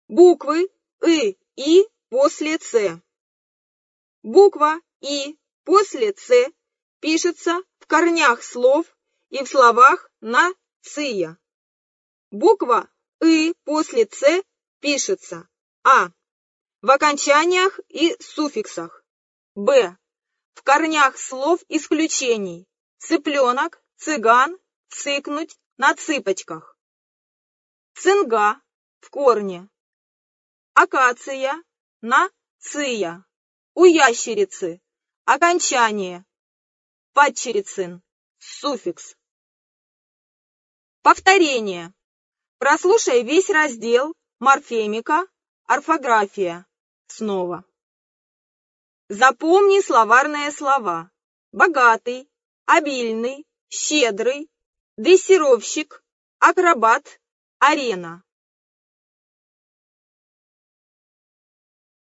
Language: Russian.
Буквы и после Ц. Буква И после Ц пишется в корнях слов и в словах на ция. Буква И после Ц пишется А. В окончаниях и суффиксах. Б. В корнях слов исключений. Цыпленок, цыган, цыкнуть, на цыпочках. Цинга в корне. Акация на ция. У ящерицы. Окончание. Падчерицин. Суффикс. Повторение. Прослушай весь раздел морфемика, орфография. Снова. Запомни словарные слова. Богатый, обильный, щедрый, дрессировщик, акробат, арена.